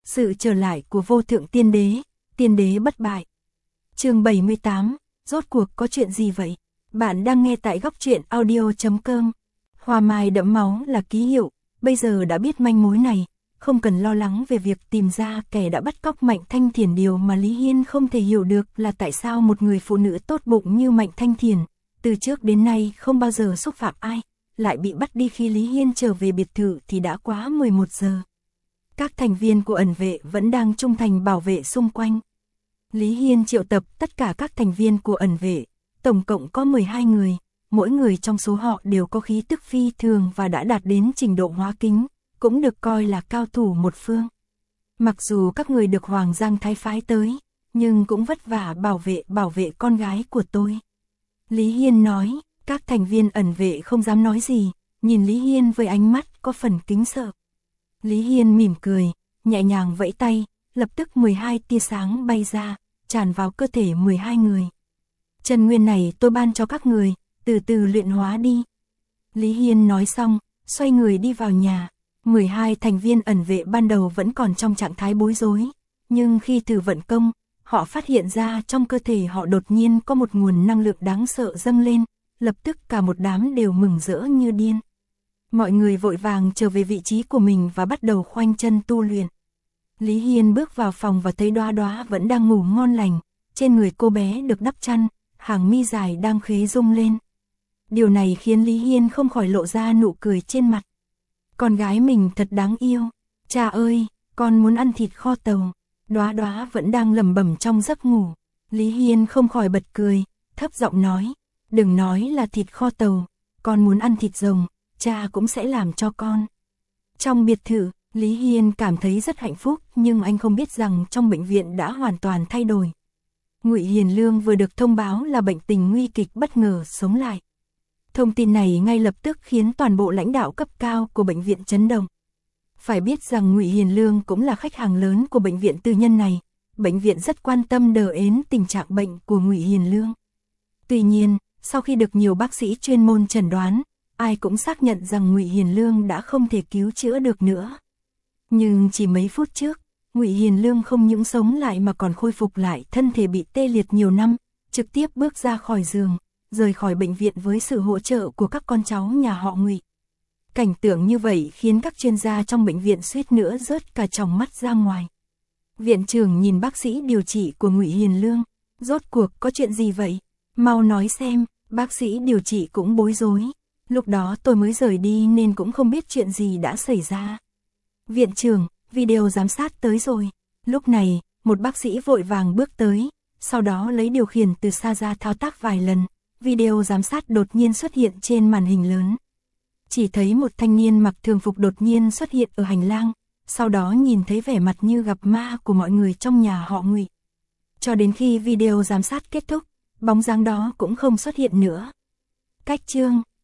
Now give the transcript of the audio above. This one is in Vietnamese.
Sự trở lại của vô thượng tiên đế bất bại. Chương 78, rốt cuộc có chuyện gì vậy? Bạn đang nghe tại góc truyện audio.com. Hoa mai đẫm máu là ký hiệu, bây giờ đã biết manh mối này, không cần lo lắng về việc tìm ra kẻ đã bắt cóc Mạnh Thanh Thiền. Điều mà Lý Hiên không thể hiểu được là tại sao một người phụ nữ tốt bụng như Mạnh Thanh Thiền, từ trước đến nay không bao giờ xúc phạm ai, lại bị bắt đi. Khi Lý Hiên trở về biệt thự thì đã quá 11 giờ. Các thành viên của ẩn vệ vẫn đang trung thành bảo vệ xung quanh. Lý Hiên triệu tập tất cả các thành viên của ẩn vệ, tổng cộng có 12 người, mỗi người trong số họ đều có khí tức phi thường và đã đạt đến trình độ hóa kính, cũng được coi là cao thủ một phương. Mặc dù các người được Hoàng Giang Thái phái tới, nhưng cũng vất vả bảo vệ con gái của tôi. Lý Hiên nói, các thành viên ẩn vệ không dám nói gì, nhìn Lý Hiên với ánh mắt có phần kính sợ. Lý Hiên mỉm cười, nhẹ nhàng vẫy tay, lập tức 12 tia sáng bay ra, tràn vào cơ thể 12 người. Chân nguyên này tôi ban cho các người, từ từ luyện hóa đi. Lý Hiên nói xong, xoay người đi vào nhà. 12 thành viên ẩn vệ ban đầu vẫn còn trong trạng thái bối rối, nhưng khi thử vận công, họ phát hiện ra trong cơ thể họ đột nhiên có một nguồn năng lượng đáng sợ dâng lên, lập tức cả một đám đều mừng rỡ như điên. Mọi người vội vàng trở về vị trí của mình và bắt đầu khoanh chân tu luyện. Lý Hiên bước vào phòng và thấy Đoá Đoá vẫn đang ngủ ngon lành, trên người cô bé được đắp chăn, hàng mi dài đang khế rung lên. Điều này khiến Lý Hiên không khỏi lộ ra nụ cười trên mặt. Con gái mình thật đáng yêu, cha ơi, con muốn ăn thịt kho tàu. Đoá Đoá vẫn đang lẩm bẩm trong giấc ngủ. Lý Hiên không khỏi bật cười, thấp giọng nói, đừng nói là thịt kho tàu, con muốn ăn thịt rồng, cha cũng sẽ làm cho con. Trong biệt thự, Lý Hiên cảm thấy rất hạnh phúc, nhưng anh không biết rằng trong bệnh viện đã hoàn toàn thay đổi. Ngụy Hiền Lương vừa được thông báo là bệnh tình nguy kịch bất ngờ sống lại. Thông tin này ngay lập tức khiến toàn bộ lãnh đạo cấp cao của bệnh viện chấn động. Phải biết rằng Ngụy Hiền Lương cũng là khách hàng lớn của bệnh viện tư nhân này, bệnh viện rất quan tâm đờ ến tình trạng bệnh của Ngụy Hiền Lương. Tuy nhiên, sau khi được nhiều bác sĩ chuyên môn chẩn đoán, ai cũng xác nhận rằng Ngụy Hiền Lương đã không thể cứu chữa được nữa. Nhưng chỉ mấy phút trước, Ngụy Hiền Lương không những sống lại mà còn khôi phục lại thân thể bị tê liệt nhiều năm, trực tiếp bước ra khỏi giường, rời khỏi bệnh viện với sự hỗ trợ của các con cháu nhà họ Ngụy. Cảnh tượng như vậy khiến các chuyên gia trong bệnh viện suýt nữa rớt cả tròng mắt ra ngoài. Viện trưởng nhìn bác sĩ điều trị của Ngụy Hiền Lương, rốt cuộc có chuyện gì vậy? Mau nói xem. Bác sĩ điều trị cũng bối rối. Lúc đó tôi mới rời đi nên cũng không biết chuyện gì đã xảy ra. Viện trưởng, video giám sát tới rồi. Lúc này, một bác sĩ vội vàng bước tới, sau đó lấy điều khiển từ xa ra thao tác vài lần. Video giám sát đột nhiên xuất hiện trên màn hình lớn. Chỉ thấy một thanh niên mặc thường phục đột nhiên xuất hiện ở hành lang, sau đó nhìn thấy vẻ mặt như gặp ma của mọi người trong nhà họ Ngụy. Cho đến khi video giám sát kết thúc, bóng dáng đó cũng không xuất hiện nữa. Cách chương